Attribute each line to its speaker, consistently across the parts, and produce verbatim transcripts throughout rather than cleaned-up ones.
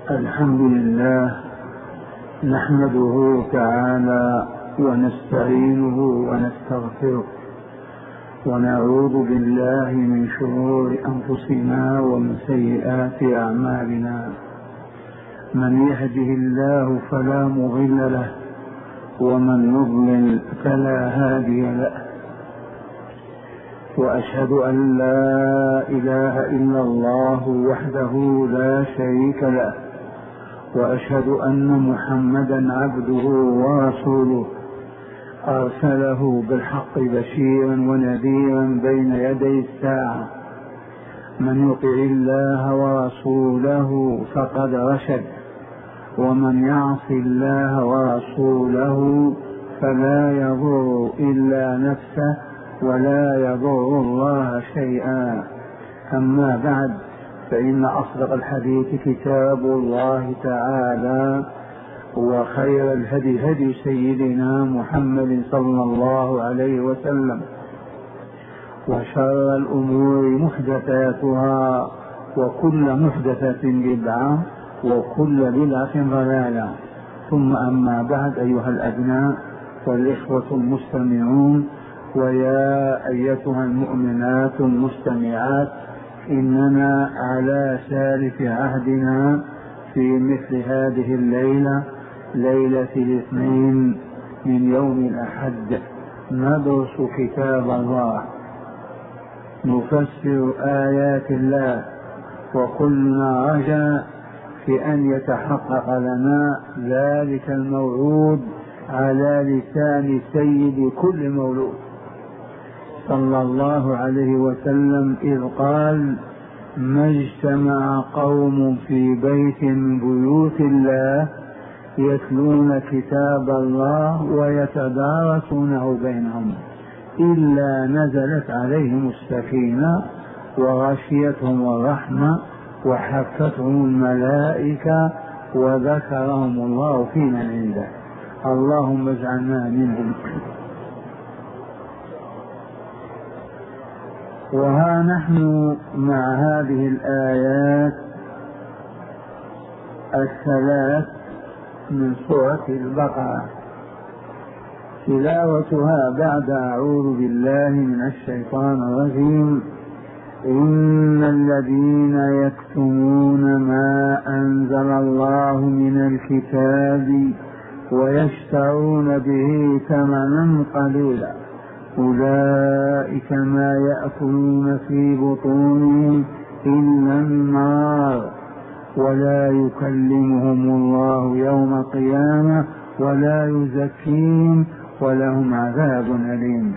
Speaker 1: الحمد لله نحمده تعالى ونستعينه ونستغفره ونعوذ بالله من شرور أنفسنا ومن سيئات أعمالنا. من يهده الله فلا مضل له ومن يضلل فلا هادي له، وأشهد أن لا إله إلا الله وحده لا شريك له، وأشهد أن محمدا عبده ورسوله أرسله بالحق بشيرا ونذيرا بين يدي الساعة. من يطع الله ورسوله فقد رشد، ومن يعص الله ورسوله فلا يضر إلا نفسه ولا يضر الله شيئا. أما بعد، فإن أصدق الحديث كتاب الله تعالى، وخير الهدي هدي سيدنا محمد صلى الله عليه وسلم، وشر الأمور محدثاتها، وكل محدثة بدعة، وكل بدعة ضلالة. ثم أما بعد، أيها الأبناء والإخوة المستمعون، ويا أيتها المؤمنات المستمعات، إننا على سالف عهدنا في مثل هذه الليلة، ليلة الاثنين من يوم الأحد، ندرس كتاب الله، نفسر آيات الله، وكلنا رجاء في أن يتحقق لنا ذلك الموعود على لسان سيد كل مولود صلى الله عليه وسلم، إذ قال: ما اجتمع قوم في بيت من بيوت الله يتلون كتاب الله ويتدارسونه بينهم إلا نزلت عليهم السكينة وغشيتهم الرحمة وحفتهم الملائكة وذكرهم الله في من عنده. اللهم اجعلنا منهم. وها نحن مع هذه الآيات الثلاث من سورة البقرة، تلاوتها بعد أعوذ بالله من الشيطان الرجيم: إن الذين يكتمون ما أنزل الله من الكتاب ويشترون به ثمنا قليلا أولئك ما يأكلون في بطونهم إلا النار ولا يكلمهم الله يوم القيامة ولا يزكيهم ولهم عذاب أليم.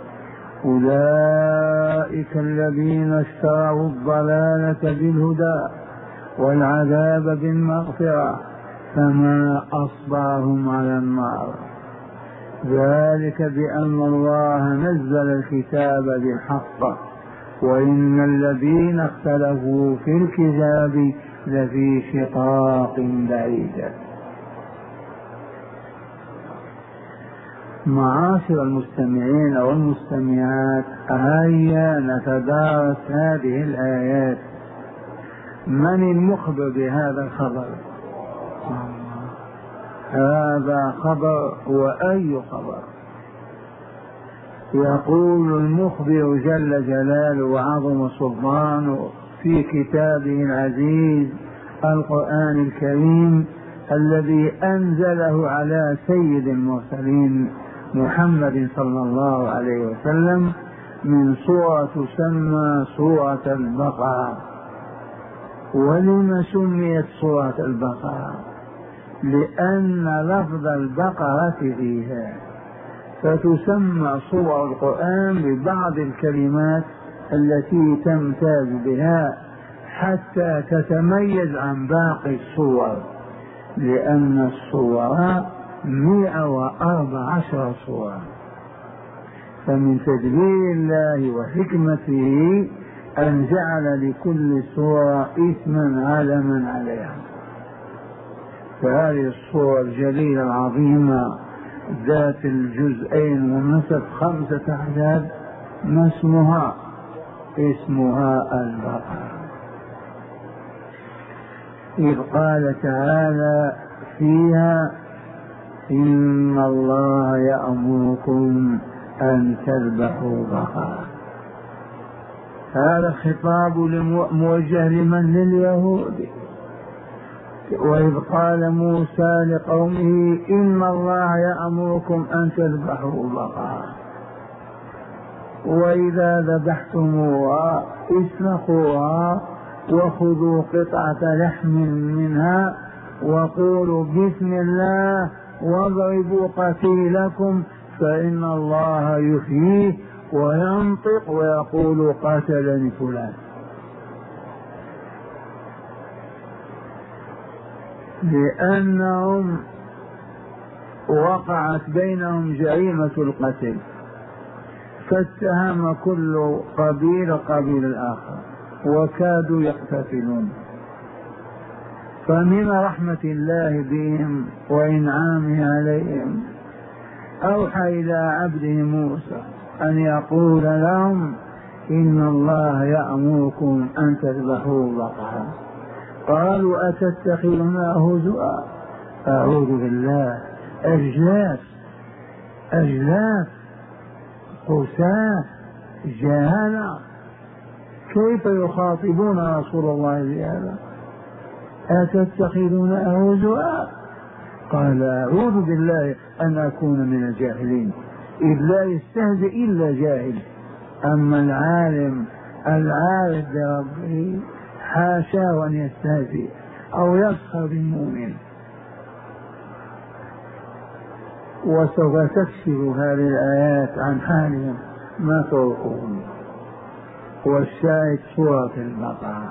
Speaker 1: أولئك الذين اشتروا الضلالة بالهدى والعذاب بالمغفرة فما أصبرهم على النار، ذلك بأن الله نزل الكتاب بالحق وإن الذين اختلفوا في الكتاب لفي شقاق بعيد. معاشر المستمعين والمستمعات، هيا نتدارس هذه الآيات. من المخبر بهذا الخبر؟ هذا خبر، وأي خبر؟ يقول المخبر جل جلاله وعظم سلطانه في كتابه العزيز القرآن الكريم الذي أنزله على سيد المرسلين محمد صلى الله عليه وسلم، من سورة تسمى سورة البقرة. ولم سميت سورة البقرة؟ لأن لفظ البقرة فيها، فتسمى سور القرآن ببعض الكلمات التي تمتاز بها حتى تتميز عن باقي السور، لأن السور مئة وأربع عشر سورة. فمن تدبير الله وحكمته أن جعل لكل سورة اسما علما عليها. فهذه السورة الجليلة العظيمة ذات الجزئين والنصف خمسة أعداد، ما اسمها؟ اسمها البقرة. إذ قال تعالى فيها إن الله يأمركم أن تذبحوا بقرة. هذا خطاب موجه لمن؟ لليهود. وإذ قال موسى لقومه إن الله يأمركم أن تذبحوا بقرة وإذا ذبحتموها اسلخوها وخذوا قطعة لحم منها وقولوا بسم الله واضربوا قتيلكم فإن الله يحييه وينطق ويقول قاتلني فلان. لأنهم وقعت بينهم جريمة القتل فاتهم كل قبيل قبيل الآخر وكادوا يقتتلون. فمن رحمة الله بهم وإنعامه عليهم أوحى إلى عبده موسى أن يقول لهم إن الله يأمركم أن تذبحوا بقرة. قالوا أتتخذنا هزوا؟ أعوذ بالله، أجلاف أجلاف قساة جهلة، كيف يخاطبون رسول الله بهذا؟ أتتخذون هزوا؟ قال أعوذ بالله أن أكون من الجاهلين، إذ لا يستهزئ إلا جاهل. أما العالم العارف بربه حاشا أن يستهزئ أو يسخر بالمؤمن. وسوف تكشف هذه الآيات عن حالهم ما توقعون. والشاهد سورة البقرة.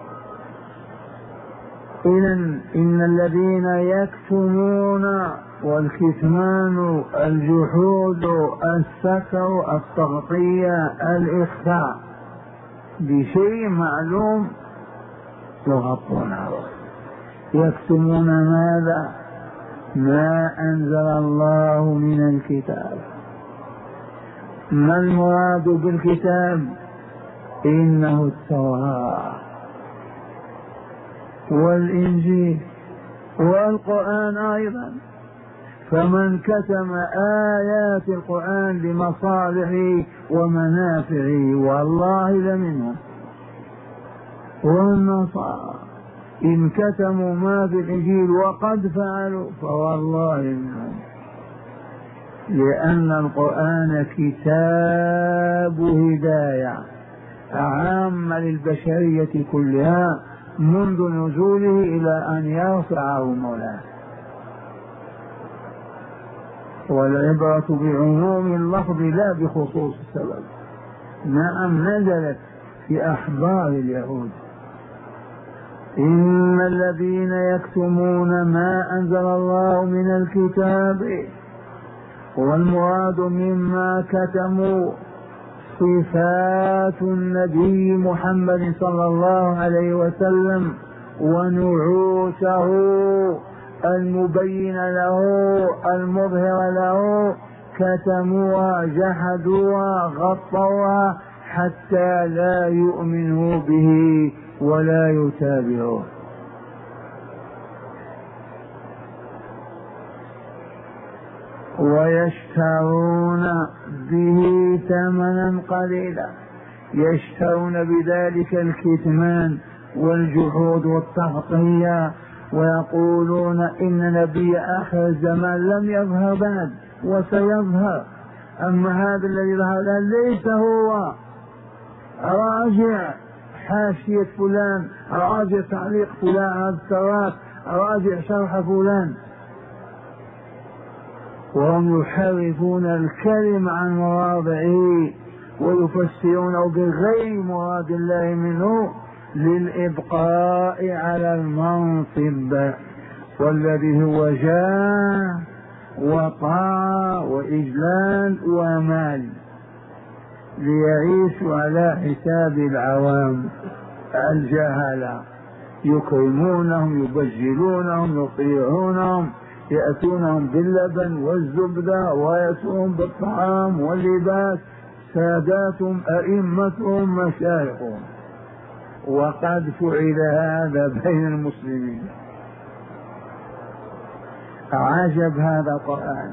Speaker 1: إذن إن الذين يكتمون، والكتمان الجحود الستر التغطية الإخفاء بشيء معلوم يغطونه. يكتمون ماذا؟ ما أنزل الله من الكتاب. ما المراد بالكتاب؟ إنه التوراة والإنجيل والقرآن أيضا. فمن كتم آيات القرآن لمصالحه ومنافعه والله لمنهم. والنصارى إن كتموا ما في الإنجيل وقد فعلوا فوالله منهم، لأن القرآن كتاب هداية عامة للبشرية كلها منذ نزوله إلى أن يرفعه مولاه. والعبرة بعموم اللفظ لا بخصوص السبب. نعم نزلت في أحبار اليهود. إن الذين يكتمون ما أنزل الله من الكتاب، والمراد مما كتموا صفات النبي محمد صلى الله عليه وسلم ونعوته المبين له المظهر له، كتموها جحدوها غطوها حتى لا يؤمنوا به ولا يتابعوه. ويشترون به ثمنا قليلا، يشترون بذلك الكتمان والجحود والتغطية، ويقولون إن نبي آخر الزمان لم يظهر بعد وسيظهر، أما هذا الذي ظهر ليس هو. راجع حاشية فلان، راجع تعليق فلان على التراث، راجع شرح فلان. وهم يحرفون الكلم عن مواضعه ويفسرونه بغير مراد الله منه للإبقاء على المنصب، والذي هو جاه وطاعة وإجلال ومال، ليعيشوا على حساب العوام الجهلة، يكرمونهم يبجلونهم يطيعونهم، يأتونهم باللبن والزبدة ويأتونهم بالطعام واللباس، ساداتهم أئمتهم مشايخهم. وقد فعل هذا بين المسلمين. عجب هذا القرآن.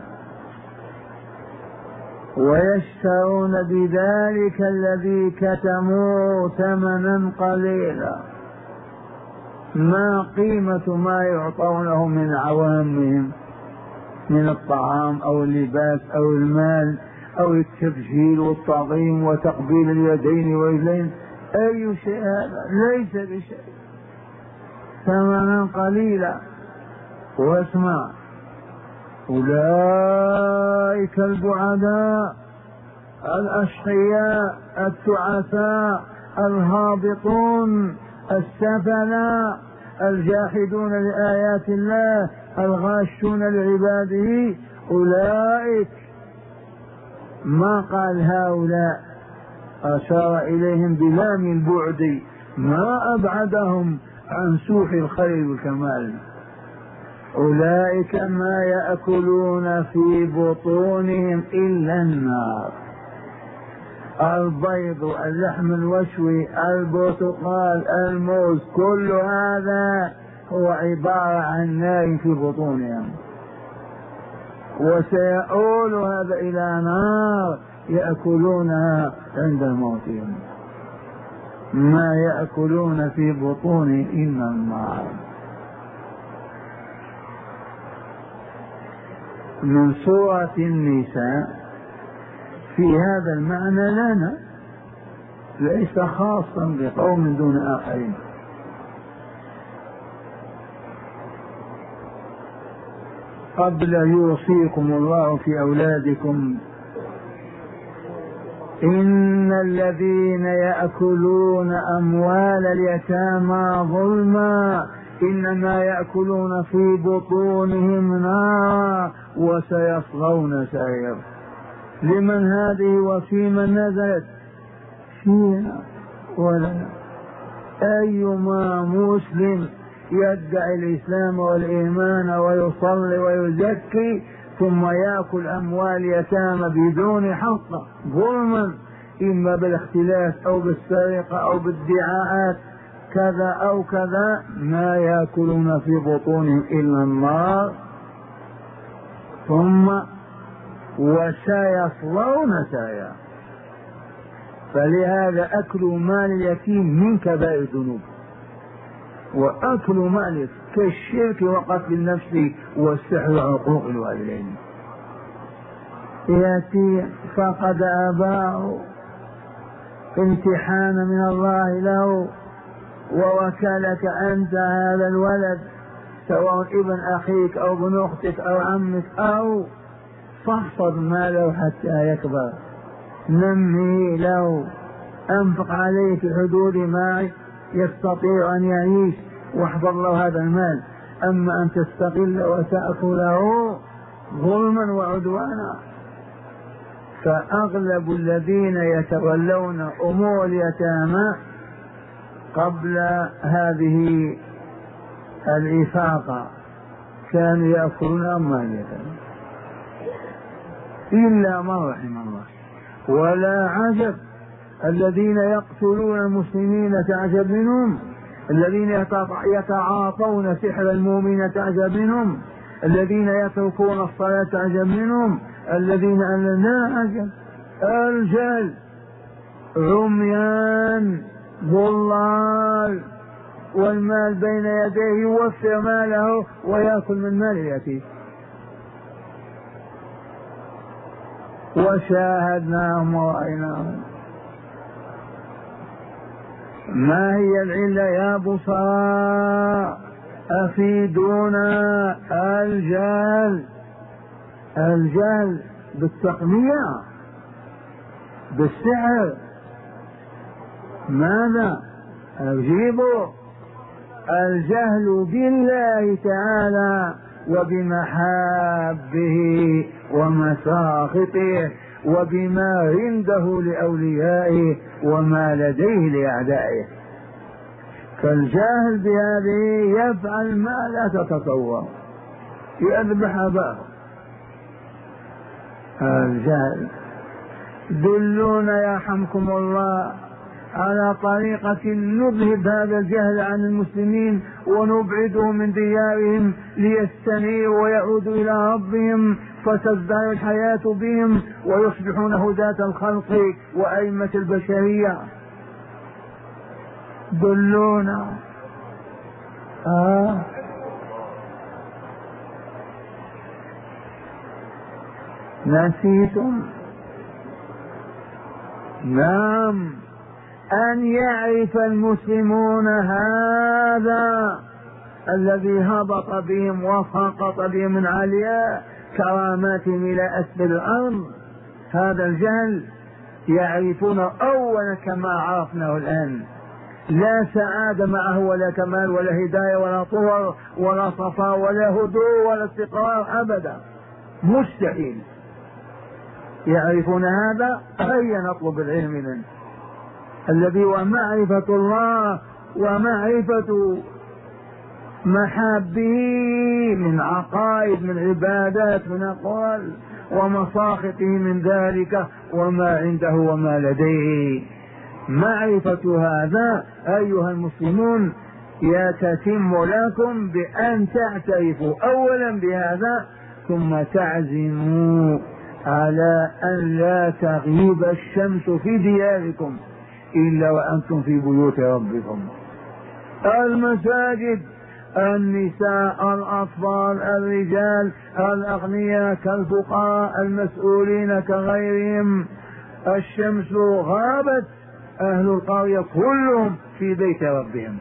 Speaker 1: ويشترون بذلك الذي كتموا ثمنا قليلا. ما قيمة ما يعطونه من عوامهم من الطعام أو اللباس أو المال أو التبجيل والتعظيم وتقبيل اليدين والرجلين؟ أي شيء هذا؟ ليس بشيء، ثمنا قليلا. واسمع، أولئك البعداء الأشقياء التعساء الهابطون السفلاء الجاحدون لآيات الله الغاشون لعباده، أولئك. ما قال هؤلاء، أشار إليهم بلام البعد، ما أبعدهم عن سوح الخير والكمال. أولئك ما يأكلون في بطونهم إلا النار. البيض، اللحم المشوي، البرتقال، الموز، كل هذا هو عبارة عن نار في بطونهم، وسيؤول هذا إلى نار يأكلونها عند موتهم. ما يأكلون في بطونهم إلا النار. من سورة النساء في هذا المعنى لنا، ليس خاصا بقوم دون آخرين. قبل يوصيكم الله في أولادكم إن الذين يأكلون أموال اليتامى ظلما إنما يأكلون في بطونهم نارا وسيصلون سعيرا. لمن هذه وفي من نزلت؟ فينا ولا أيما مسلم يدعي الإسلام والإيمان ويصلي ويزكي ثم يأكل أموال يتامى بدون حق ظلما، إما بالاختلاف أو بالسرقة أو بالادعاءات كذا أو كذا، ما يأكلون في بطونهم إلا النار ثم وسيصلون سعيرا. فلهذا أكل مال اليتيم من كبائر الذنوب، وأكل مال كالشرك وقتل النفس والسحر وعقوق الوالدين. يتيم فقد أباه امتحانا من الله له، ووكلك أنت هذا الولد سواء ابن أخيك أو ابن أختك أو عمك، أو فاحفظ ماله حتى يكبر، نمي له، أنفق عليه في حدود ما يستطيع أن يعيش، واحفظ له هذا المال. أما أن تستقل وتأكله ظلما وعدوانا، فأغلب الذين يتولون أمور اليتامى قبل هذه الإفاقة كانوا يأكلون أموال اليتامى إلا من رحم الله. ولا عجب الذين يقتلون المسلمين تعجب منهم، الذين يتعاطون سحر المؤمن تعجب منهم، الذين يتركون الصلاة تعجب منهم، الذين لا عجب الجهل عميان ضلال، والمال بين يديه يوفر ماله ويأكل من مال اليتيم. وشاهدناهم ورأيناهم. ما هي العلة يا بصراء؟ أفيدونا. الجهل، الجهل بالتقنية بالسحر. ماذا؟ أجيبوا. الجهل بالله تعالى وبمحابه ومساخطه وبما عنده لأوليائه وما لديه لأعدائه. فالجاهل بهذه يفعل ما لا تتصور، يذبح أباه. الجاهل. دلونا يرحمكم الله على طريقة نذهب هذا الجهل عن المسلمين ونبعدهم من ديارهم ليستنيروا ويعودوا إلى ربهم فتزدهر الحياة بهم ويصبحون هداة الخلق وأئمة البشرية. دلونا. آه. نسيتم؟ نعم، أن يعرف المسلمون هذا الذي هبط بهم وسقط بهم من علياء كراماتهم إلى أسفل الأرض، هذا الجهل يعرفون أولا كما عرفناه الآن، لا سعادة معه ولا كمال ولا هداية ولا طهر ولا صفاء ولا هدوء ولا استقرار أبدا، مستحيل. يعرفون هذا، هيا نطلب العلم منه الذي هو معرفة الله ومعرفة محابه من عقائد من عبادات من أقوال ومساخطه من ذلك وما عنده وما لديه. معرفة هذا أيها المسلمون يتتم لكم بأن تعترفوا أولا بهذا ثم تعزموا على أن لا تغيب الشمس في دياركم إلا وأنتم في بيوت ربكم. المساجد، النساء، الأطفال، الرجال، الأغنياء كالفقراء، المسؤولين كغيرهم، الشمس غابت، أهل القرية كلهم في بيت ربهم.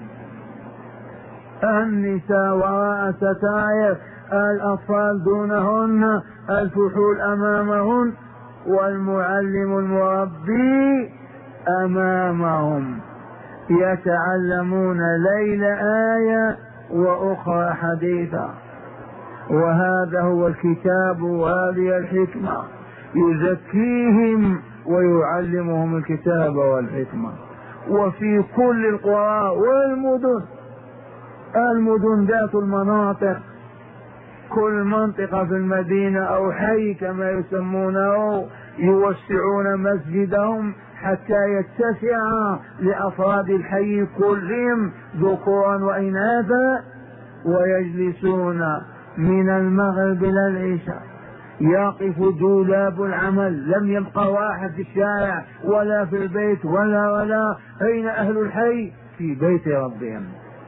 Speaker 1: النساء وراء ستائر، الأطفال دونهن، الفحول أمامهن، والمعلم المربي أمامهم، يتعلمون ليل آية وأخرى حديثا. وهذا هو الكتاب وهذه الحكمة، يزكيهم ويعلمهم الكتاب والحكمة. وفي كل القرى والمدن، المدن ذات المناطق، كل منطقة في المدينة أو حي كما يسمونه يوسعون مسجدهم حتى يتسع لأفراد الحي كلهم ذكورا وإناثا، ويجلسون من المغرب إلى العشاء، يقف دولاب العمل، لم يبقى واحد في الشارع ولا في البيت ولا ولا أين أهل الحي؟ في بيت ربهم،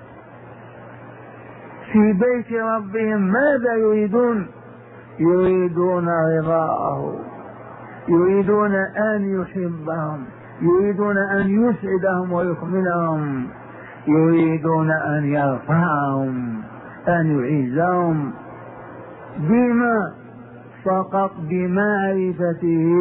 Speaker 1: في بيت ربهم. ماذا يريدون؟ يريدون رضاءه، يريدون أن يحبهم، يريدون أن يسعدهم ويكملهم، يريدون أن يرفعهم، أن يعزهم. بما؟ فقط بمعرفته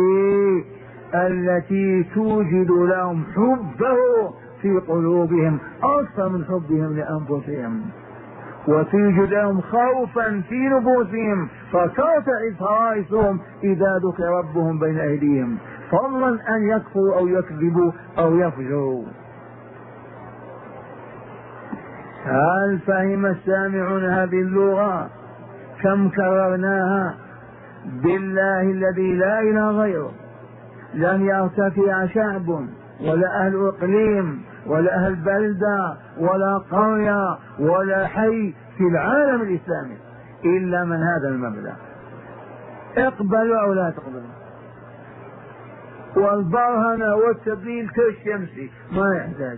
Speaker 1: التي توجد لهم حبه في قلوبهم أكثر من حبهم لأنفسهم، وتوجد لهم خوفا في نفوسهم فترتعد فرائسهم إذا ذكر ربهم بين أيديهم، فضلا أن يكفروا أو يكذبوا أو يفجروا. هل فهم السامعون هذه اللغة؟ كم كررناها؟ بالله الذي لا إله غيره لن يرتفع شعب ولا أهل إقليم ولا أهل بلدة ولا قرية ولا حي في العالم الإسلامي إلا من هذا المبدأ. اقبلوا أو لا تقبلوا، والبرهنة والتدليل كالشمس ما يحتاج.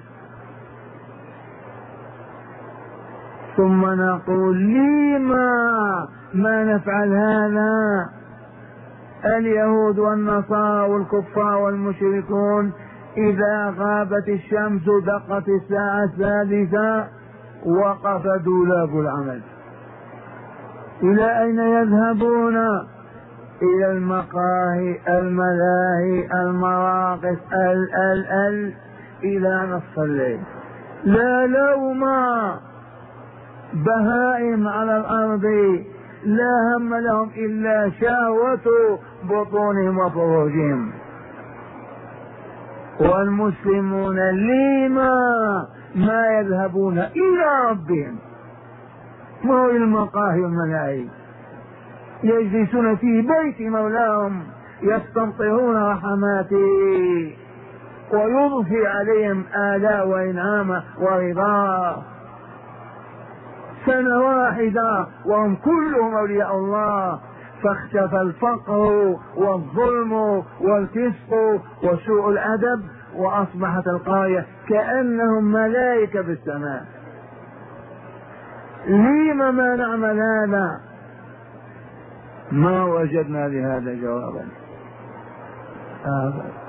Speaker 1: ثم نقول لما ما نفعل هذا؟ اليهود والنصارى والكفار والمشركون إذا غابت الشمس دقت الساعة السادسة وقف دولاب العمل. إلى أين يذهبون؟ إلى المقاهي، الملاهي، المراقص، ال ال ال إلى نصف الليل. لا لوم، بهائم على الأرض لا هم لهم إلا شهوة بطونهم وفروجهم. والمسلمون لما ما يذهبون إلى ربهم؟ ما هو المقاهي والملاهي؟ يجلسون في بيت مولاهم يستمطرون رحماته ويضفي عليهم آلاء وإنعامه ورضاه. سنة واحدة وهم كلهم أولياء الله، فاختفى الفقر والظلم والفسق وسوء الأدب، وأصبحت القرية كأنهم ملائكة بالسماء. لم ما نعمل هذا؟ ما وجدنا لهذا جوابا أبدا،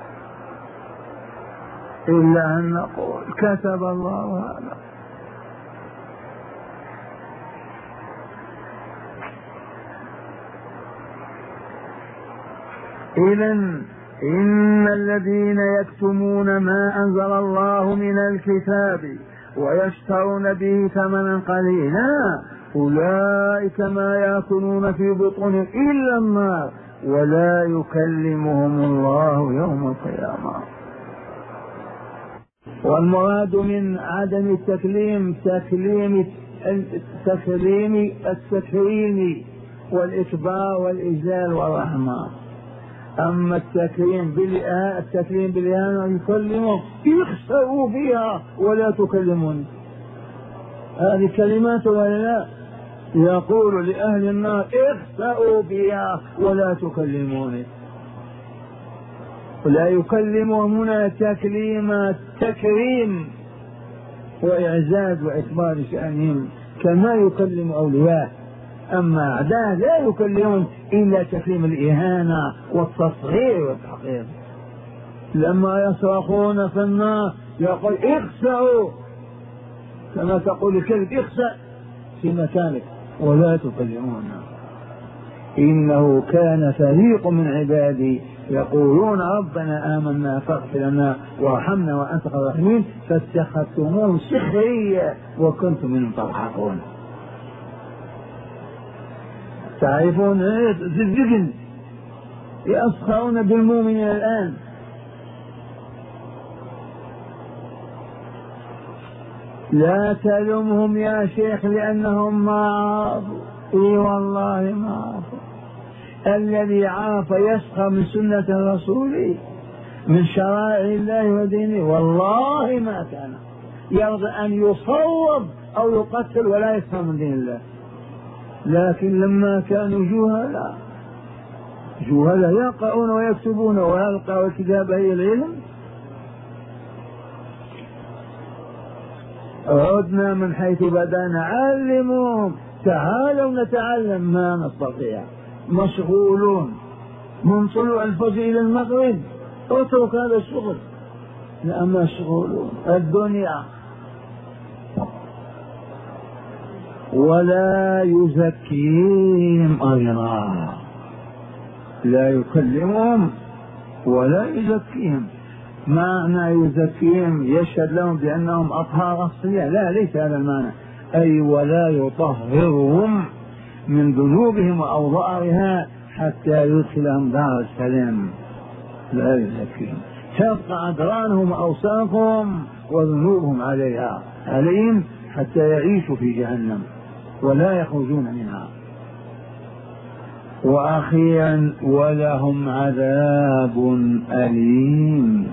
Speaker 1: إلا أن نقول كتب الله هذا. إذن إن الذين يكتمون ما أنزل الله من الكتاب ويشترون به ثمنا قليلا أولئك ما يأكلون في بطونهم إلا النار ولا يكلمهم الله يوم القيامة. والمراد من عدم التكليم تكليم التكليم التكريم والإكبار والإجلال والرحمة. أما التكريم بالإهانة التكريم بالإهانة يكلمهم يخسروا فيها ولا تكلمون. هذه كلمات ولا لا؟ يقول لأهل النار اخسأوا فيها ولا تكلموني. ولا يكلمهم هنا تكليم تكريم وإعزاز وإكبار شأنهم كما يكلم أولياء. أما أعداء لا يكلمون إلا تكريم الإهانة والتصغير والتحقير. لما يصرخون في النار يقول اخسأوا كما تقول الكلب اخسأ في مكانك ولا تكلمون. إنه كان فريق من عبادي يقولون ربنا آمنا فاغفر لنا وارحمنا وأنت خير الراحمين فاتخذتموهم سخريا وكنتم منهم تضحكون. تعرفون الزجل يسخرون بالمؤمنين الآن. لا تلمهم يا شيخ لأنهم ما عرفوا. اي والله ما عرفوا. الذي عرف يسخر من سنة الرسول من شرائع الله ودينه والله ما كان يرضى أن يصوب أو يقتل ولا يسخر من دين الله. لكن لما كانوا جهلا جهلا يقرؤون ويكتبون ويلقوا الكتاب هي العلم. عدنا من حيث بدأنا علموهم تعالوا نتعلم ما نستطيع. مشغولون من طلوع الفجر إلى المغرب اترك هذا الشغل. لا مشغولون الدنيا. ولا يزكيهم أيضا لا يكلمهم ولا يزكيهم. معنى يزكيهم يشهد لهم بأنهم أطهار أصلية؟ لا ليس هذا المعنى. أي ولا يطهرهم من ذنوبهم وأوضاعها حتى يدخلهم دار السلام. لا يزكيهم تبقى أدرانهم وأوساخهم وذنوبهم عليها عليهم حتى يعيشوا في جهنم ولا يخرجون منها. وأخيرا ولهم عذاب أليم.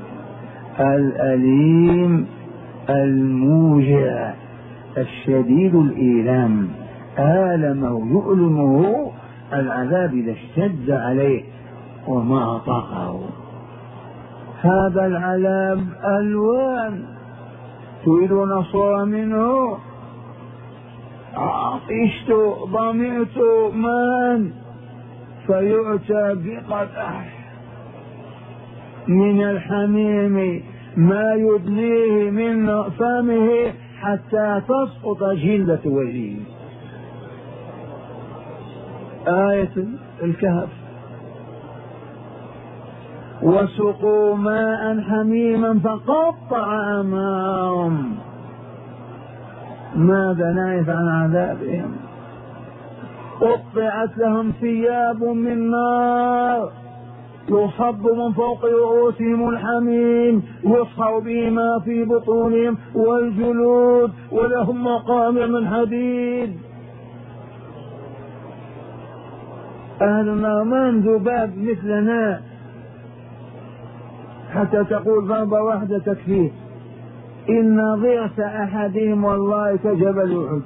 Speaker 1: الأليم الموجع الشديد الإيلام. آلمه يؤلمه العذاب إذا اشتد عليه وما أطاقه. هذا العذاب ألوان تريدون صورة منه. عطشت ظمئت ماء فيؤتى بقدح من الحميم ما يدنيه من فمه حتى تسقط جلدة وجهه. آية الكهف. وسقوا ماء حميما فقطع أمعاءهم. ماذا نعرف عن عذابهم؟ قطعت لهم ثياب من نار يصب من فوق رؤوسهم الحميم يصهر به ما في بطونهم والجلود ولهم مقامع من حديد. أهل النار من ذباب مثلنا. حتى تقول ضربة واحدة تكفيه. إن ضرس أحدهم والله كجبل أحد،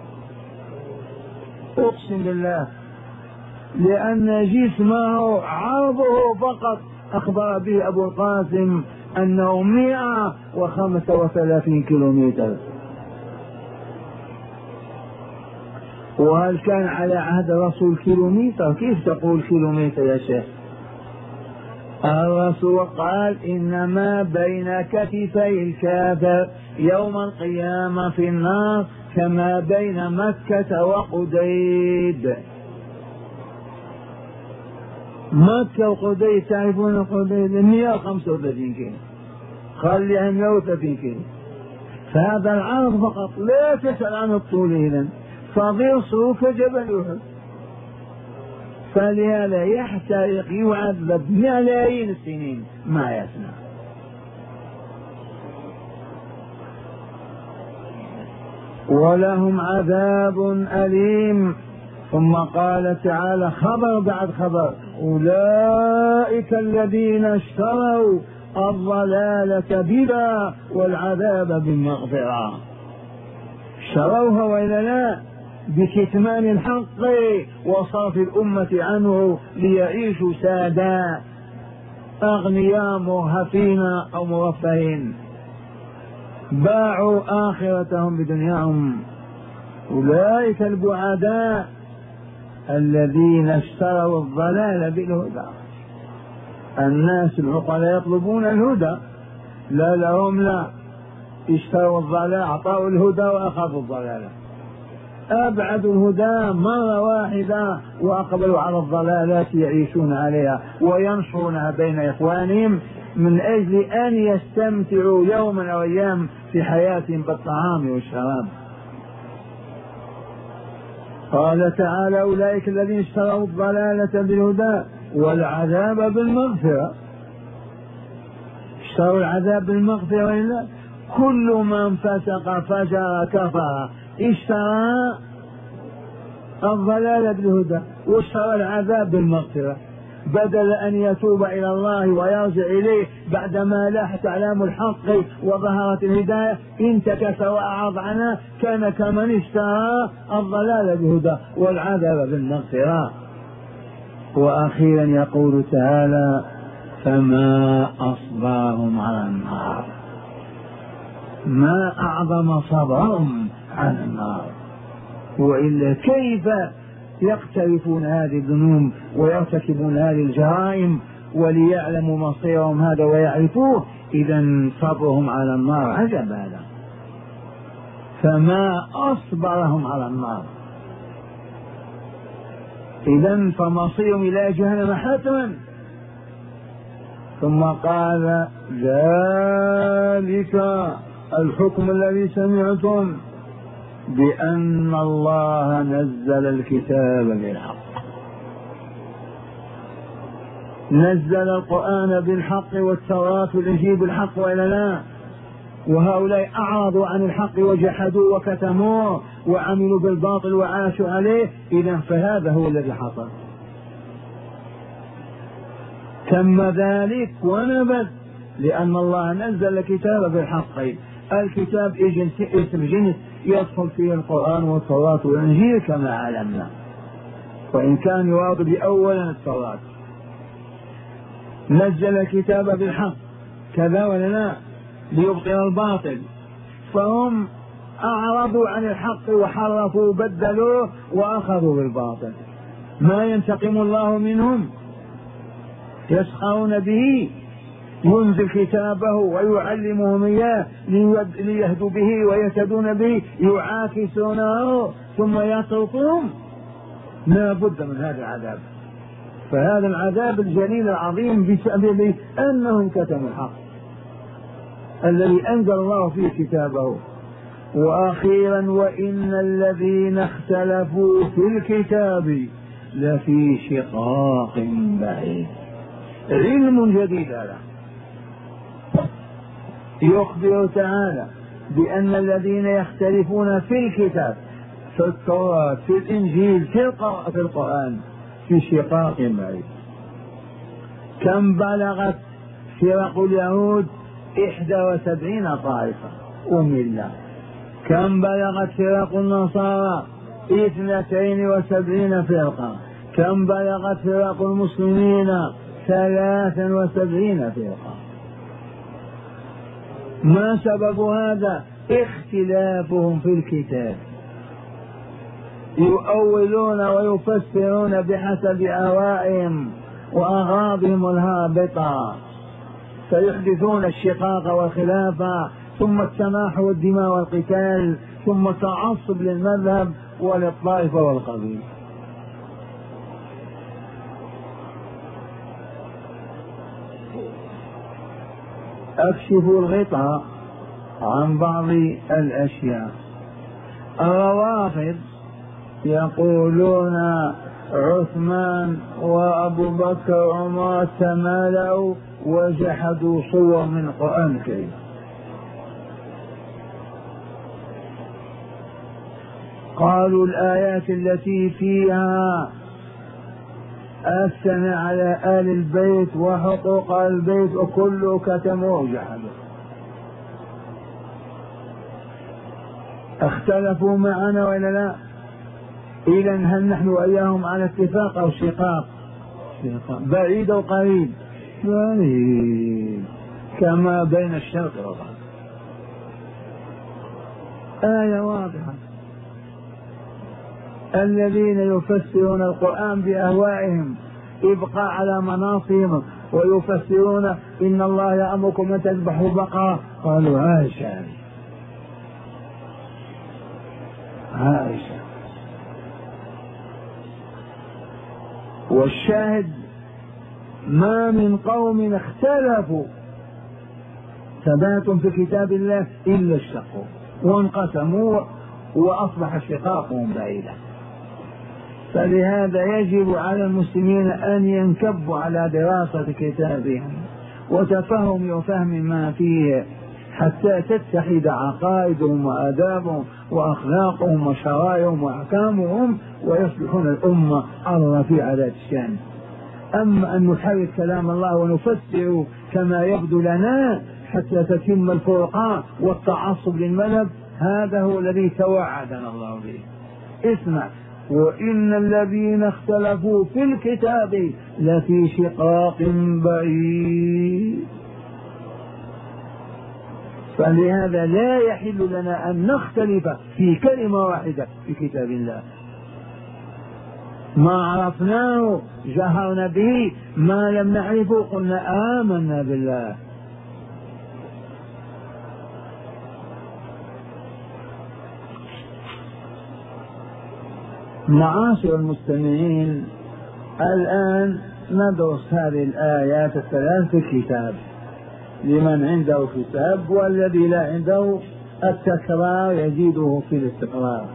Speaker 1: أقسم بالله، لأن جسمه عرضه فقط أخبر به أبو القاسم أنه مئة وخمسة وثلاثين كيلومتر. وهل كان على عهد الرسول كيلومتر؟ كيف تقول كيلومتر يا شيخ؟ الرسول قال إنما بين كتفي الكافر يوم القيامة في النار كما بين مكة وقديد. مكة وقديد تعرفون قديد مئة وخمسة وثلاثين كيلو، خليها مئة وثلاثين كيلو. فهذا العرض فقط، لا تسأل عن الطول إذن، فضرسه كجبل أحد. فلهذا يحترق يعذب ملايين السنين ما يسمع. ولهم عذاب أليم. ثم قال تعالى خبر بعد خبر: أولئك الذين اشتروا الضلالة بلا والعذاب بالمغفرة. اشتروها وإلا لا؟ بكتمان الحق وصرف الأمة عنه ليعيشوا سادة أغنياء مرهفين أو مرفهين، باعوا آخرتهم بدنياهم. أولئك البعداء الذين اشتروا الضلال بالهدى. الناس العقلاء يطلبون الهدى، لا لهم لا، اشتروا الضلال، أعطوا الهدى وأخذوا الضلالة، أبعدوا الهدى مرة واحدة وأقبلوا على الضلالات يعيشون عليها وينشرونها بين إخوانهم من أجل أن يستمتعوا يوما أو أيام في حياتهم بالطعام والشراب. قال تعالى: أولئك الذين اشتروا الضلالة بالهدى والعذاب بالمغفرة. اشتروا العذاب بالمغفرة وإلا كل من فسق فجر كفر اشترى الضلال بالهدى واشترى العذاب بالمغفرة، بدل أن يتوب إلى الله ويرجع إليه بعدما لاحت أعلام الحق وظهرت الهداية، انتكس وأعرض عنها، كان كمن اشترى الضلال بالهدى والعذاب بالمغفرة. وأخيرا يقول تعالى: فما أصبرهم على النار. ما أعظم صبرهم على النار، وإلا كيف يقترفون هذه الذنوب ويرتكبون هذه الجرائم وليعلموا مصيرهم هذا ويعرفوه؟ إذا صبرهم على النار عجب هذا. فما أصبرهم على النار، إذا فمصيرهم إلى جهنم حتما. ثم قال: ذلك الحكم الذي سمعتم بأن الله نزل الكتاب بالحق. نزل القرآن بالحق والتوراة والإنجيل بالحق وإلا لا؟ وهؤلاء أعرضوا عن الحق وجحدوا وكتموه وعملوا بالباطل وعاشوا عليه. إذا فهذا هو الذي حصل. تم ذلك ونبذ، لأن الله نزل الكتاب بالحق. الكتاب اسم جنس يدخل فيه القرآن والتوراة والإنجيل كما علمنا، وإن كان يراد بأولا التوراة. نزل الكتاب بالحق كذا ولا لا؟ ليبطل الباطل. فهم أعرضوا عن الحق وحرفوا وبدلوه وأخذوا بالباطل. ما ينتقم الله منهم، يسخرون به، ينزل كتابه ويعلمهم إياه ليهدوا به ويهتدون به، يعاكسونه ثم يتركهم. لا بد من هذا العذاب. فهذا العذاب الجليل العظيم بسبب أنهم كتموا الحق الذي أنزل الله فيه كتابه. وأخيرا: وإن الذين اختلفوا في الكتاب لفي شقاق بعيد. علم جديد هذا. يخبر تعالى بأن الذين يختلفون في الكتاب، في التوراة، في الإنجيل، في القرآن، في شقاق بعيد. كم بلغت فرق اليهود إحدى وسبعين طائفة وملة. كم بلغت فرق النصارى؟ اثنتين وسبعين فرقة. كم بلغت فرق المسلمين؟ ثلاثا وسبعين فرقة. ما سبب هذا؟ اختلافهم في الكتاب، يؤولون ويفسرون بحسب أهوائهم وأغراضهم الهابطة، فيحدثون الشقاق والخلاف، ثم السماح والدماء والقتال، ثم تعصب للمذهب وللطائفة والقبيل. أكشف الغطاء عن بعض الأشياء. الروافض يقولون عثمان وأبو بكر وعمر تمالوا وجحدوا صور من القرآن الكريم. قالوا الآيات التي فيها الثناء على آل البيت وحقوق البيت وكله كتموا وجحدوا. اختلفوا معنا ولا لا؟ إذا هل نحن وإياهم على اتفاق أو شقاق؟ بعيد أو قريب؟ بعيد كما بين الشرق والغرب. آية واضحة. الذين يفسرون القرآن بأهوائهم ابقاء على مناصهم، ويفسرون إن الله يأمركم أن تذبحوا بقرة، قالوا عائشة عائشة. والشاهد ما من قوم اختلفوا ثبات في كتاب الله إلا اشتقوا وانقسموا وأصبح شقاقهم بعيدا. فلهذا يجب على المسلمين أن ينكبوا على دراسة كتابهم وتفهم وفهم ما فيه، حتى تتحد عقائدهم وآدابهم وأخلاقهم وشرائعهم وأحكامهم، ويصبحون الأمة الرفيعة ذات الشأن. أما أن نحرك كلام الله ونفسر كما يبدو لنا حتى تتم الفرقان والتعصب للمذهب، هذا هو الذي توعدنا الله به. اسمع: وإن الذين اختلفوا في الكتاب لفي شقاق بعيد. فلهذا لا يحل لنا أن نختلف في كلمة واحدة في كتاب الله. ما عرفناه جهرنا به، ما لم نعرفه قلنا آمنا بالله. معاشر المستمعين، الآن ندرس هذه الآيات الثلاث في الكتاب لمن عنده كتاب، والذي لا عنده التكرار يزيده في الاستقرار.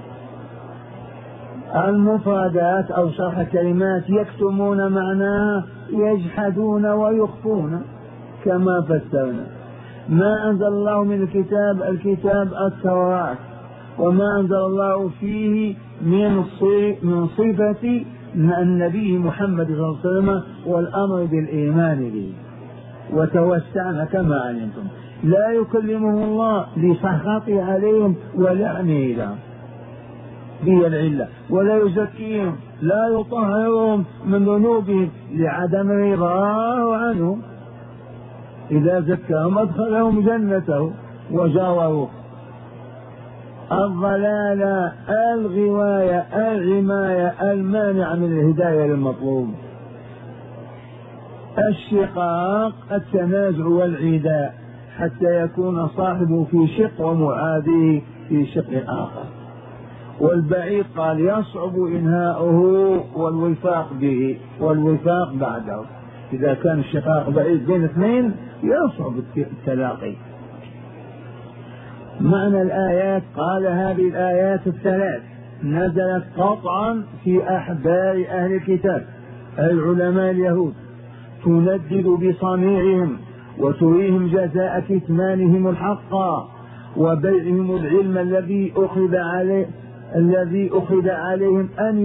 Speaker 1: المفردات أو شرح الكلمات يكتمون معناها، يجحدون ويخفون كما فسرنا. ما أنزل الله من الكتاب الكتاب التوراة، وما أنزل الله فيه من من صفة النبي محمد صلى الله عليه وسلم والأمر بالإيمان به. وتوسعنا كما علمتم، لا يكلمه الله لسخطه عليهم ولعنه لهم هي العلة، ولا يزكيهم، لا يطهرهم من ذنوبهم لعدم رضاه عنهم. إذا زكاهم أدخلهم جنته وجاوروه. الضلالة، الغواية، العماية، المانع من الهداية للمطلوب. الشقاق، التنازع والعداء، حتى يكون صاحبه في شق ومعاديه في شق آخر. والبعيد قال يصعب إنهاؤه والوفاق به والوفاق بعده. إذا كان الشقاق بعيد بين اثنين يصعب التلاقي. معنى الآيات: قال هذه الآيات الثلاث نزلت قطعا في أحبار أهل الكتاب العلماء اليهود، تندد بصنيعهم وتريهم جزاء كتمانهم الحق وبيعهم العلم الذي أخذ عليه الذي أخذ عليهم أن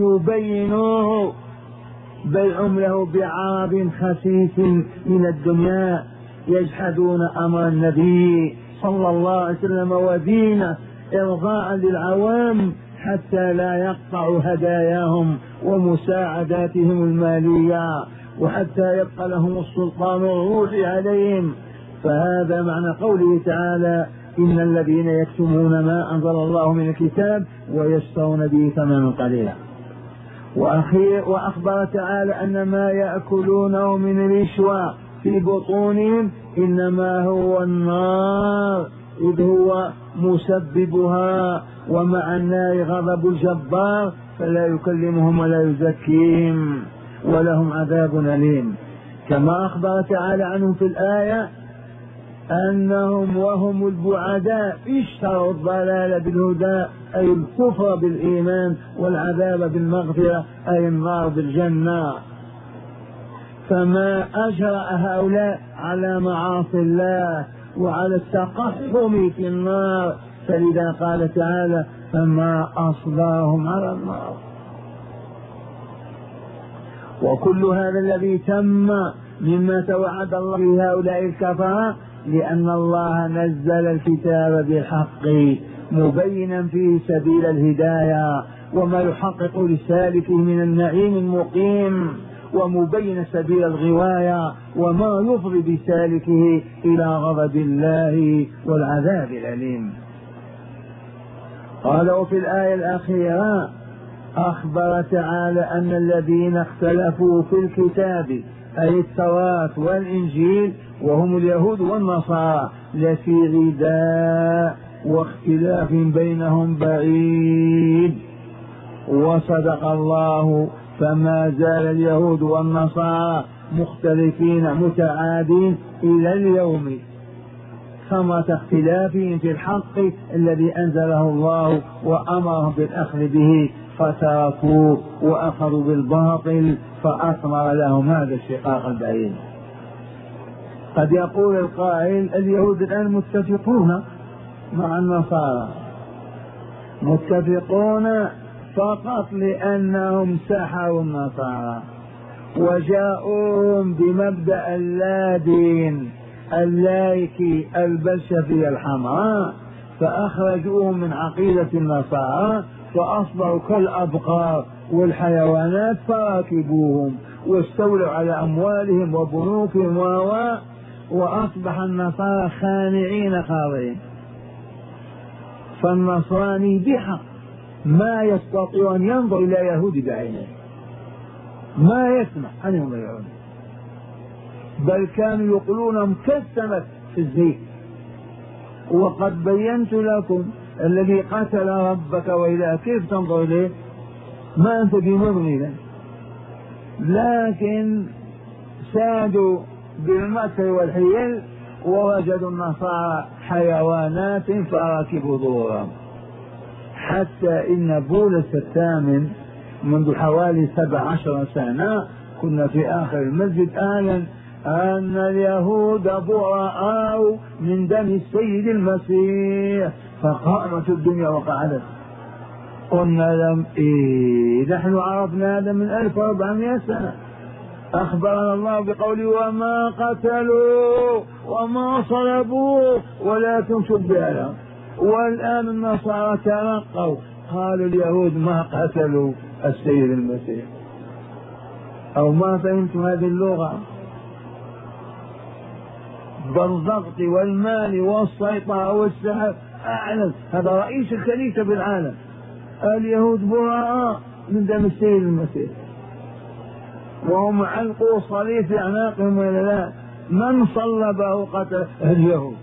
Speaker 1: يبينوه، بيعهم له بعرض خسيس من الدنيا يجحدون أمر النبي صلى الله عليه وسلم ودينه إرضاء للعوام حتى لا يقطعوا هداياهم ومساعداتهم المالية، وحتى يبقى لهم السلطان الروحي عليهم. فهذا معنى قوله تعالى: إن الذين يكتمون ما أنزل الله من الكتاب ويشترون به ثمنا قليلا. وأخير وأخبر تعالى أن ما يأكلونه من رشوة في بطونهم إنما هو النار، إذ هو مسببها، ومع النار غضب الجبار فلا يكلمهم ولا يزكيهم ولهم عذاب أليم. كما أخبر تعالى عنهم في الآية أنهم وهم البعداء اشتروا الضلال بالهدى، أي الكفر بالإيمان، والعذاب بالمغفرة، أي النار بالجنة. فما أجرأ هؤلاء على معاصي الله وعلى التقحم في النار، فلذا قال تعالى: فما أصبرهم على النار. وكل هذا الذي تم مما توعد الله به هؤلاء الكفرة لأن الله نزل الكتاب بالحق مبينا فيه سبيل الهداية وما يحقق لسالكه من النعيم المقيم، ومبين سبيل الغواية وما يفضي بسالكه إلى غضب الله والعذاب الأليم. قال: وفي الآية الأخيرة أخبر تعالى أن الذين اختلفوا في الكتاب أي التوراة والإنجيل وهم اليهود والنصارى لفي غداء واختلاف بينهم بعيد. وصدق الله، فما زال اليهود والنصارى مختلفين متعادين إلى اليوم، ثمرة اختلافهم في الحق الذي أنزله الله وأمرهم بالأخذ به، فتركوه وأخذوا بالباطل فأثمر لهم هذا الشقاق البعيد. قد يقول القائل: اليهود الآن متفقون مع النصارى، متفقون فقط لأنهم سحروا النصارى وجاءوهم بمبدأ اللا دين اللايكي البلشفية الحمراء، فأخرجوهم من عقيدة النصارى فأصبحوا كالأبقار والحيوانات فراكبوهم واستولوا على أموالهم وبنوكهم و وأصبح النصارى خانعين خاضعين. فالنصراني بحق ما يستطيع أن ينظر إلى يهود بعينه، ما يسمح أن ينظر إلى يهود، بل كانوا يقولونهم كالسمك في الزيت. وقد بينت لكم الذي قتل ربك وإلى كيف تنظر إليه، ما أنت بمغني له، لكن سادوا بالمكر والحيل ووجدوا النصارى حيوانات فراكبوا ظهورهم. حتى إن بولس الثامن منذ حوالي سبع عشر سنة كنا في آخر المسجد أعلن أن اليهود براء من دم السيد المسيح، فقامت الدنيا وقعدت. قلنا لهم: إيه، نحن عرفنا هذا من ألف وأربعمائة سنة. أخبرنا الله بقوله: وما قتلوا وما صلبوا ولكن شبه لهم. والآن النصارى ترقوا قالوا اليهود ما قتلوا السيد المسيح. أو ما فهمتم هذه اللغة؟ بالضغط والمال والسيطرة والسحر أعلن هذا رئيس الكنيسة في العالم: اليهود براء من دم السيد المسيح، وهم علقوا صليب في أعناقهم ولا لا؟ من صلبه قتل اليهود.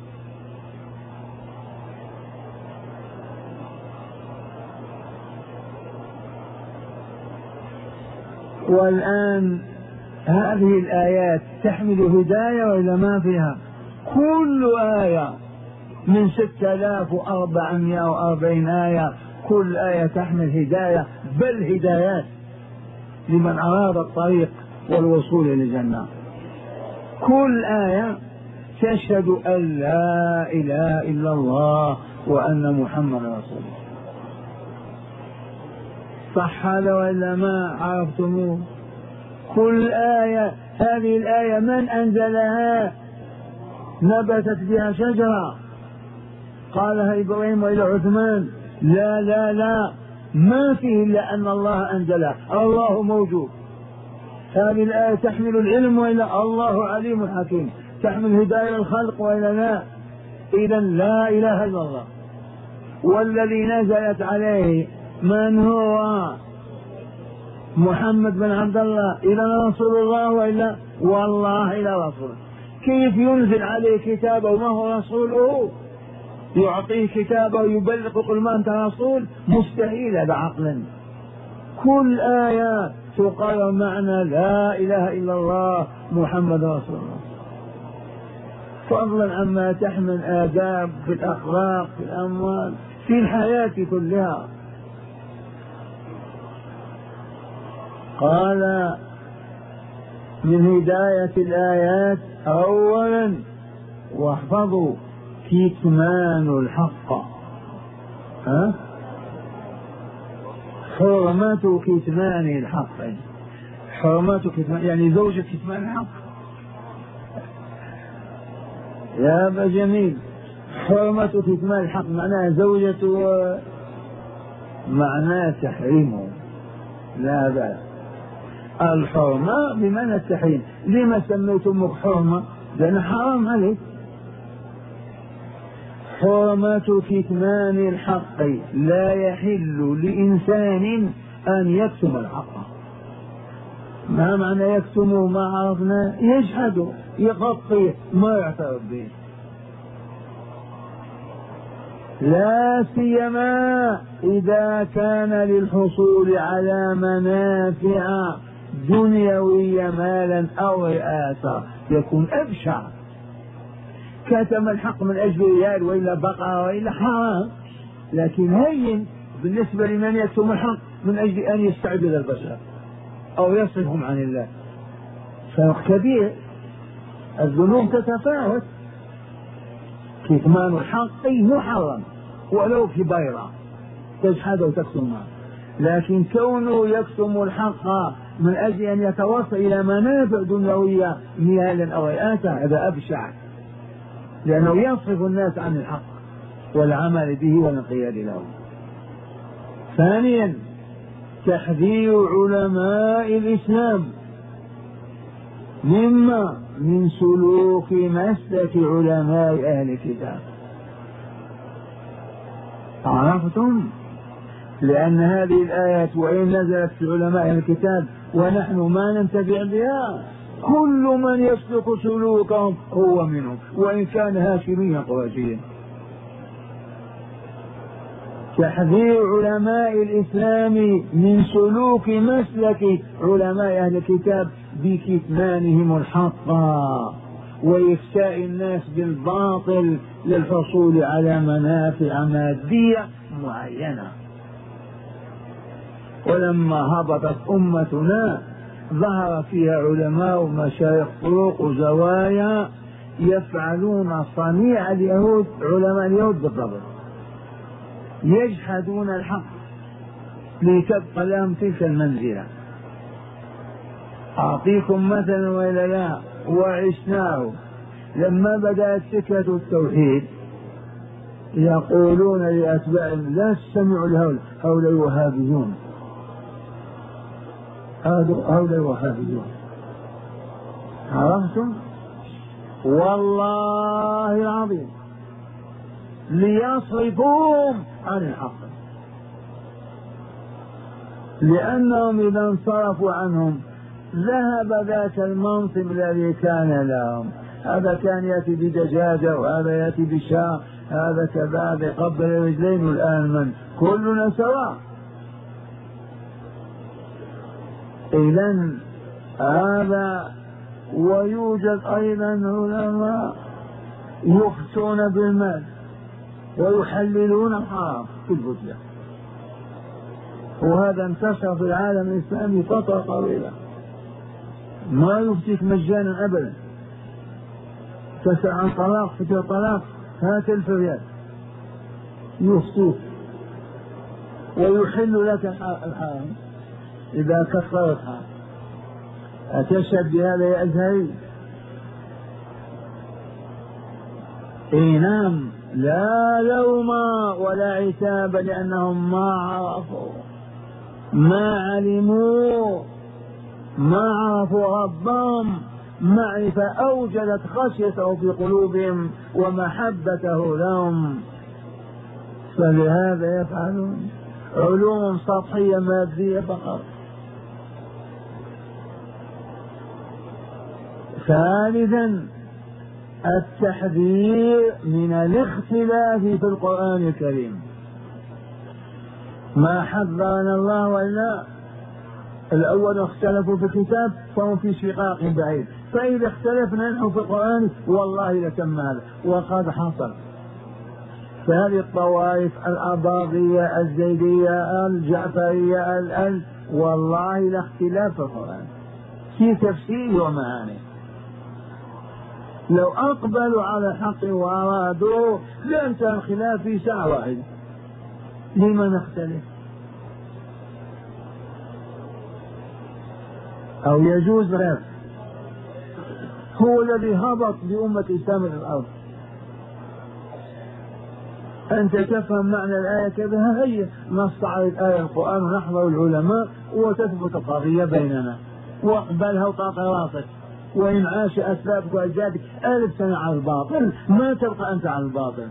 Speaker 1: والآن هذه الآيات تحمل هداية وإلا ما فيها؟ كل آية من ستة آلاف وأربعمائة وأربعين آية كل آية تحمل هداية، بل هدايات لمن أراد الطريق والوصول إلى الجنة. كل آية تشهد أن لا إله إلا الله وأن محمد رسول الله. صح هذا وإلا ما عرفتموه؟ كل آية، هذه الآية من أنزلها؟ نبتت بها شجرة قالها إبراهيم إلى عثمان لا لا لا ما فيه إلا أن الله أنزلها، الله موجود. هذه الآية تحمل العلم وإلا الله عليم حكيم، تحمل هداية الخلق وإلا لا. إذا لا إله إلا الله. والذي نزلت عليه من هو؟ محمد بن عبد الله. إذا رسول الله وإلا والله إلى رسول. كيف ينزل عليه كتابه وما هو رسوله؟ يعطيه كتابه ويبلغ قل ما أنت رسول؟ مستحيل هذا عقلا. كل آية تقال معنى لا إله إلا الله محمد رسول الله، فضلا عما تحمل آداب في الأخلاق في الأموال في الحياة كلها. قال من هداية الآيات أولا واحفظوا كتمان الحق، ها حرمة كتمان الحق، حرمة كتمان يعني زوجة كتمان الحق. يا أبا جميل حرمة كتمان الحق معناها زوجة معناها تحريمه، لا بأس. الحرمة بمعنى التحريم. لما سميتمك حرمة؟ لأن حرام عليك. حرمة كتمان الحق لا يحل لإنسان أن يكتم الحق. ما معنى يكتمه؟ ما عرفنا. يجحده يغطيه ما يعترف به، لا سيما إذا كان للحصول على منافع دنيوية مالا أو رئاسة يكون أبشع. كتم الحق من أجل ريال وإلا بقرة وإلا حرام، لكن هين بالنسبة لمن يكتم الحق من أجل أن يستعبد البشر أو يصرفهم عن الله. فرق كبير. الذنوب تتفاوت. كتمان الحق محرم ولو في بيضة تجحد وتكتمها، لكن كونه يكتم الحق من أجل أن يتوصل إلى منافع دنيوية مالا أو رئاسة هذا أبشع، لأنه يصرف الناس عن الحق والعمل به والانقياد له. ثانيا تحذير علماء الإسلام مما من سلوك مسلك علماء أهل الكتاب. عرفتم؟ لأن هذه الآيات وإن نزلت في علماء أهل الكتاب ونحن ما ننتفع بها، كل من يسلك سلوكهم هو منهم وإن كان هاشميا قرشيا. تحذير علماء الإسلام من سلوك مسلك علماء أهل الكتاب بكتمانهم الحق وإفساء الناس بالباطل للحصول على منافع مادية معينة. ولما هبطت أمتنا ظهر فيها علماء ومشايخ طرق وزوايا يفعلون صنيع اليهود، علماء اليهود بالضبط، يجحدون الحق لتبقى لهم تلك المنزلة. أعطيكم مثلا وإلا لا وعشناه. لما بدأت فكرة التوحيد يقولون لأتباعهم لا تستمعوا لهؤلاء، هؤلاء وهابيون، هؤلاء وهابيون. عرفتم؟ والله العظيم ليصرفوهم عن الحق، لأنهم إذا انصرفوا عنهم ذهب ذاك المنصب الذي كان لهم. هذا كان يأتي بدجاجة وهذا يأتي بشاة، هذا كذا بقبل رجلين، والآن من كلنا سواء. إذن هذا. ويوجد أيضا علماء يفتون بالمال ويحللون الحرام في الفتية، وهذا انتشر في العالم الإسلامي فترة طويلة. ما يفتيك مجانا أبدا. تسأل عن طلاق فتية طلاق هات ألف ريال يفتوك ويحل لك الحرام إذا كفرتها. أتشهد بهذا يا أزهري؟ اي نعم، لا لوم ولا عتاب لأنهم ما عرفوا ما علموا ما عرفوا ربهم معرفة أوجدت خشيته في قلوبهم ومحبته لهم، فلهذا يفعلون علوم سطحية مادية فقط. ثالثا التحذير من الاختلاف في القرآن الكريم. ما حذرنا الله ولا الأول اختلفوا في الكتاب فهم في شقاق بعيد، فإذا اختلفنا نحن في القرآن والله لتم هذا، وقد حصل. فهذه الطوائف الأباضية الزيدية الجعفرية الأل والله لا اختلاف في القرآن في تفسير ومعاني. لو أقبلوا على الحق وأرادوا لانتهى الخلاف في ساعة واحدة. لما نختلف؟ أو يجوز خلاف؟ هو الذي هبط بأمة الإسلام إلى الأرض. أنت تفهم معنى الآية كذا، هي نستعرض آية القرآن ونحضر العلماء وتثبت القضية بيننا، واقبلها وطاق راسك، وإن عاش أسلافك وأجدادك ألف سنة على الباطل ما تبقى أنت على الباطل.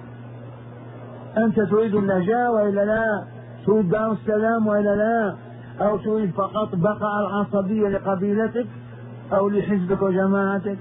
Speaker 1: أنت تريد النجاة وإلا لا؟ تريد دار السلام وإلا لا؟ أو تريد فقط بقاء العصبية لقبيلتك أو لحزبك وجماعتك؟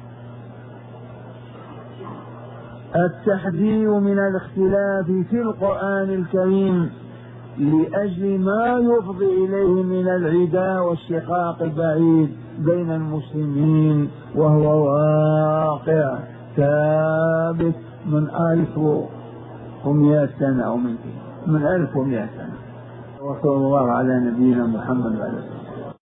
Speaker 1: التحذير من الاختلاف في القرآن الكريم لأجل ما يفضي إليه من العداء والشقاق البعيد بين المسلمين، وهو واقع ثابت من ألف ومئة سنة أو من من ألف ومئة سنة. وصلى الله على نبينا محمد وعلى آله.